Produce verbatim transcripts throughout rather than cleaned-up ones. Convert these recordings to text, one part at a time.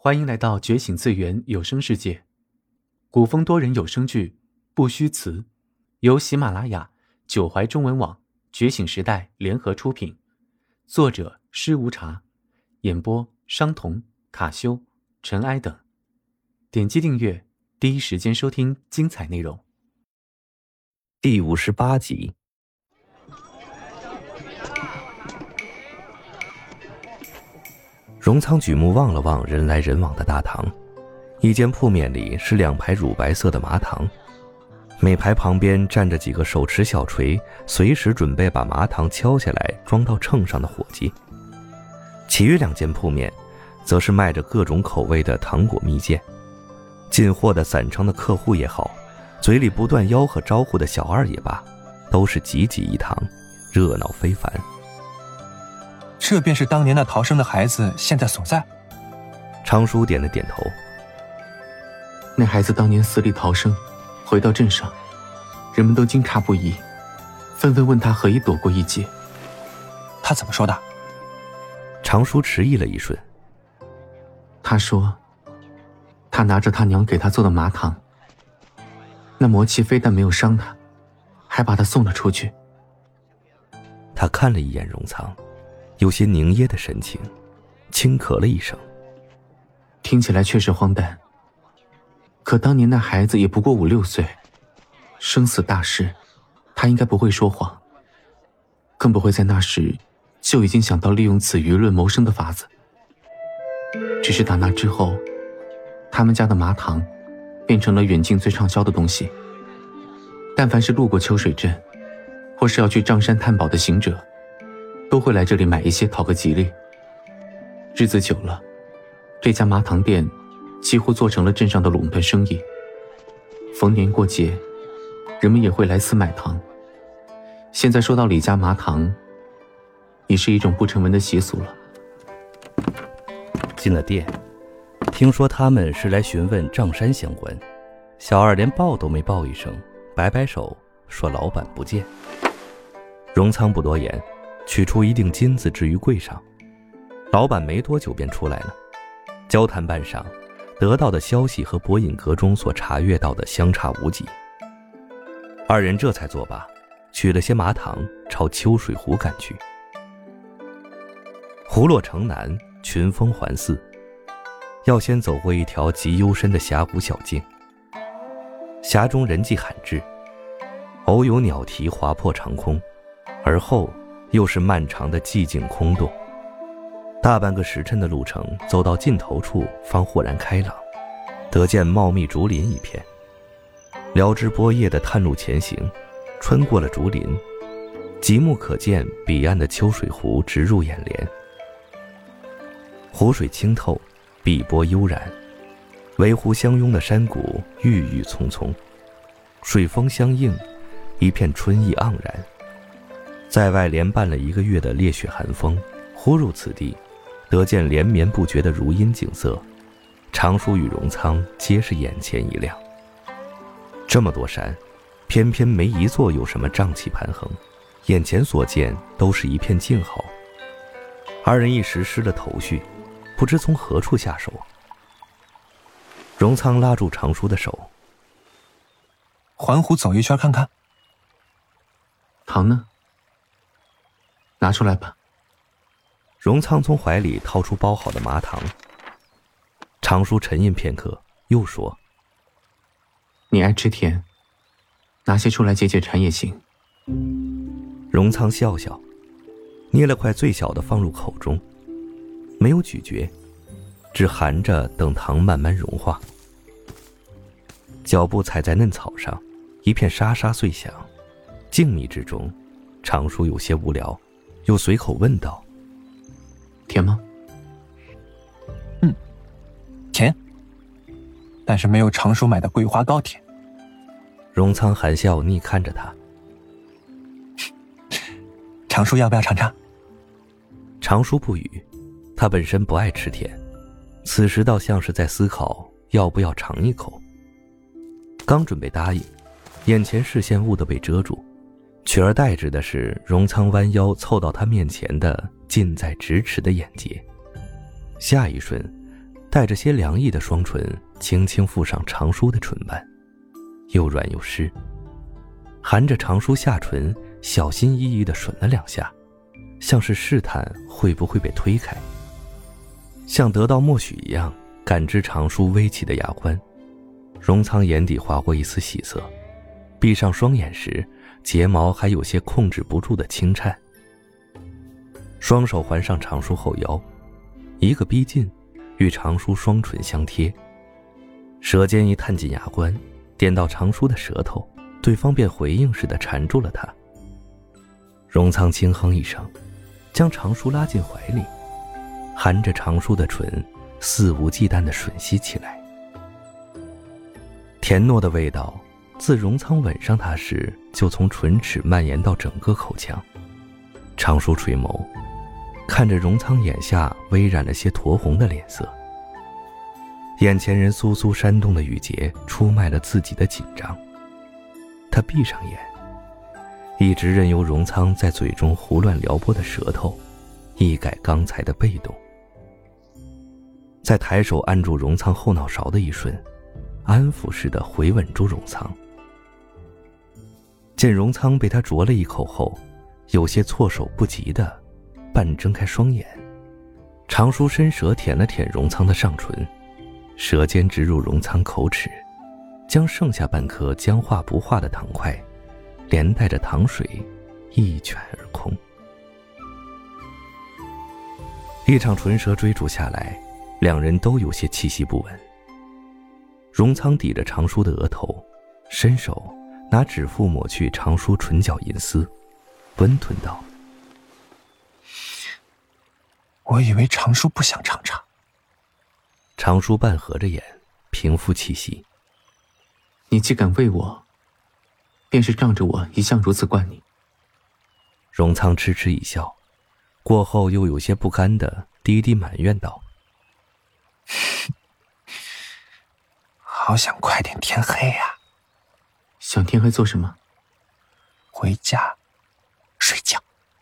欢迎来到觉醒最源有声世界，古风多人有声剧《不虚词》，由喜马拉雅、九怀中文网、觉醒时代联合出品，作者施无茶，演播商童、卡修、尘埃等。点击订阅，第一时间收听精彩内容。 第五十八集。荣仓举目望了望人来人往的大堂，一间铺面里是两排乳白色的麻糖，每排旁边站着几个手持小锤，随时准备把麻糖敲下来装到秤上的伙计。其余两间铺面则是卖着各种口味的糖果蜜饯，进货的散trang的客户也好，嘴里不断吆喝招呼的小二也罢，都是济济一堂，热闹非凡。 这便是当年那逃生的孩子现在所在。 昌叔点了点头。 那孩子当年死里逃生，回到镇上，人们都惊诧不已，纷纷问他何以躲过一劫。 他怎么说的？ 昌叔迟疑了一瞬。 他说他拿着他娘给他做的麻糖，那魔气非但没有伤他，还把他送了出去。 他看了一眼荣仓，有些凝噎的神情，轻咳了一声。 听起来确实荒诞，可当年那孩子也不过五六岁，生死大事，他应该不会说谎，更不会在那时就已经想到利用此舆论谋生的法子。只是打那之后，他们家的麻糖变成了远近最畅销的东西，但凡是路过秋水镇，或是要去瘴山探宝的行者，都会来这里买一些讨个吉利。日子久了，这家麻糖店几乎做成了镇上的垄断生意。逢年过节，人们也会来此买糖。现在说到李家麻糖，已是一种不成文的习俗了。 进了店，听说他们是来询问瘴山相关，小二连报都没报一声，摆摆手说老板不见。荣仓不多言，取出一锭金子置于柜上。老板没多久便出来了，交谈半晌，得到的消息和博饮阁中所查阅到的相差无几。二人这才作罢，取了些麻糖朝秋水湖赶去。湖落城南，群峰环伺，要先走过一条极幽深的峡谷小径。峡中人迹罕至，偶有鸟啼划破长空，而后又是漫长的寂静空洞。大半个时辰的路程，走到尽头处方豁然开朗，得见茂密竹林一片。撩枝拨叶的探路前行，穿过了竹林，极目可见彼岸的秋水湖直入眼帘。湖水清透，碧波悠然，围湖相拥的山谷郁郁葱葱，水风相映，一片春意盎然。在外连伴了一个月的烈雪寒风，忽入此地，得见连绵不绝的如阴景色，长舒与荣仓皆是眼前一亮。这么多山，偏偏没一座有什么瘴气盘横，眼前所见都是一片静好。二人一时失了头绪，不知从何处下手。荣仓拉住长舒的手， 环湖走一圈看看。 糖呢？拿出来吧。 荣仓从怀里掏出包好的麻糖。长舒沉吟片刻，又说： 你爱吃甜，拿些出来解解馋也行。 荣仓笑笑，捏了块最小的放入口中，没有咀嚼，只含着等糖慢慢融化。脚步踩在嫩草上，一片沙沙碎响。静谧之中，长舒有些无聊，又随口问道： 甜吗？ 嗯，甜，但是没有常叔买的桂花糕甜。 荣仓含笑逆看着他。 常叔要不要尝尝？ 常叔不语，他本身不爱吃甜，此时倒像是在思考要不要尝一口。刚准备答应，眼前视线兀地被遮住，取而代之的是荣仓弯腰凑到他面前的近在咫尺的眼睫。下一瞬， 带着些凉意的双唇轻轻附上长舒的唇瓣，又软又湿，含着长舒下唇，小心翼翼地吮了两下，像是试探会不会被推开。像得到默许一样感知长舒微起的牙关，荣仓眼底划过一丝喜色，闭上双眼时睫毛还有些控制不住的轻颤。双手环上长舒后腰，一个逼近，与长舒双唇相贴，舌尖一探进牙关，点到长舒的舌头，对方便回应似的缠住了他。荣仓轻哼一声，将长舒拉进怀里，含着长舒的唇，肆无忌惮地吮吸起来。甜糯的味道自荣仓吻上他时，就从唇齿蔓延到整个口腔。长舒垂眸，看着荣仓眼下微染了些酡红的脸色，眼前人酥酥煽动的语节出卖了自己的紧张。他闭上眼，一直任由荣仓在嘴中胡乱撩拨的舌头一改刚才的被动。在抬手按住荣仓后脑勺的一瞬，安抚似的回吻住荣仓。见荣仓被他啄了一口后，有些措手不及的半睁开双眼，长舒伸舌舔了舔荣仓的上唇，舌尖直入荣仓口齿，将剩下半颗僵化不化的糖块连带着糖水一卷而空。一场唇舌追逐下来，两人都有些气息不稳。荣仓抵着长舒的额头，伸手拿指腹抹去长舒唇角银丝，温吞道： 我以为长舒不想尝尝。 长舒半合着眼，平复气息。 你既敢为我，便是仗着我一向如此惯你。 荣仓痴痴一笑，过后又有些不甘的低低埋怨道： 好想快点天黑呀、啊！ 想天黑做什么？ 回家睡觉。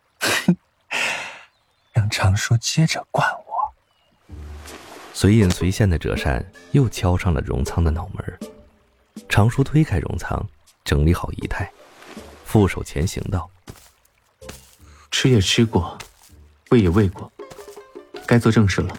让长舒接着惯我。 随隐随现的折扇又敲上了荣仓的脑门。长舒推开荣仓，整理好仪态，负手前行道： 吃也吃过，喂也喂过，该做正事了。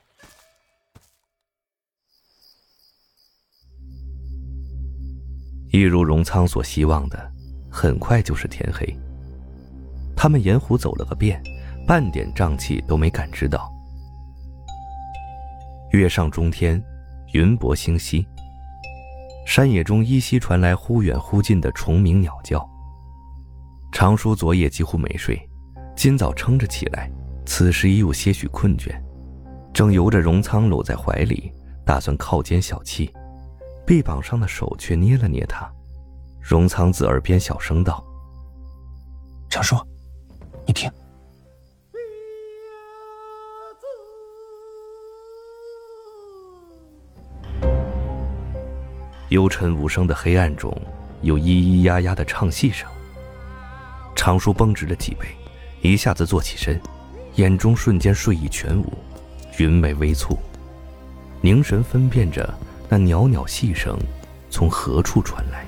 一如荣仓所希望的，很快就是天黑。他们沿湖走了个遍，半点瘴气都没感知到。月上中天，云薄星稀，山野中依稀传来忽远忽近的虫鸣鸟叫。长舒昨夜几乎没睡，今早撑着起来，此时已有些许困倦，正由着荣仓搂在怀里，打算靠肩小憩，臂膀上的手却捏了捏他。荣仓自耳边小声道： 长舒，你听。 幽沉无声的黑暗中，有咿咿呀呀的唱戏声。长舒绷直了脊背，一下子坐起身，眼中瞬间睡意全无，云眉微蹙，凝神分辨着那袅袅戏声从何处传来。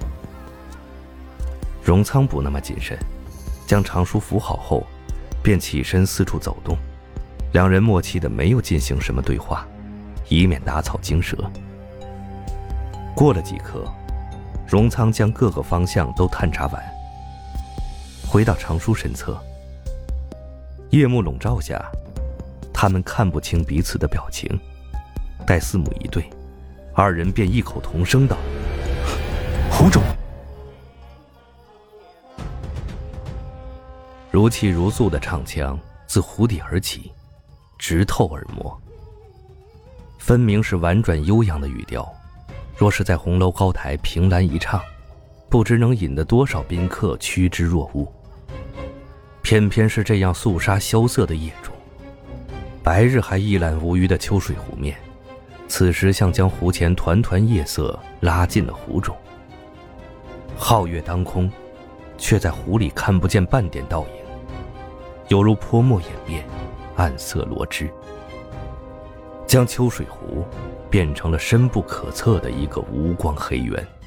荣仓不那么谨慎，将长舒扶好后，便起身四处走动，两人默契的没有进行什么对话，以免打草惊蛇。过了几刻，荣仓将各个方向都探查完，回到长舒身侧。夜幕笼罩下，他们看不清彼此的表情，待四目一对，二人便异口同声道： 湖中。 如泣如诉的唱腔自湖底而起，直透耳膜，分明是婉转悠扬的语调，若是在红楼高台凭栏一唱，不知能引得多少宾客趋之若鹜。偏偏是这样肃杀萧瑟的夜中，白日还一览无余的秋水湖面，此时像将湖前团团夜色拉进了湖中。皓月当空，却在湖里看不见半点倒影，犹如泼墨演变，暗色罗织。 将秋水湖变成了深不可测的一个无光黑渊。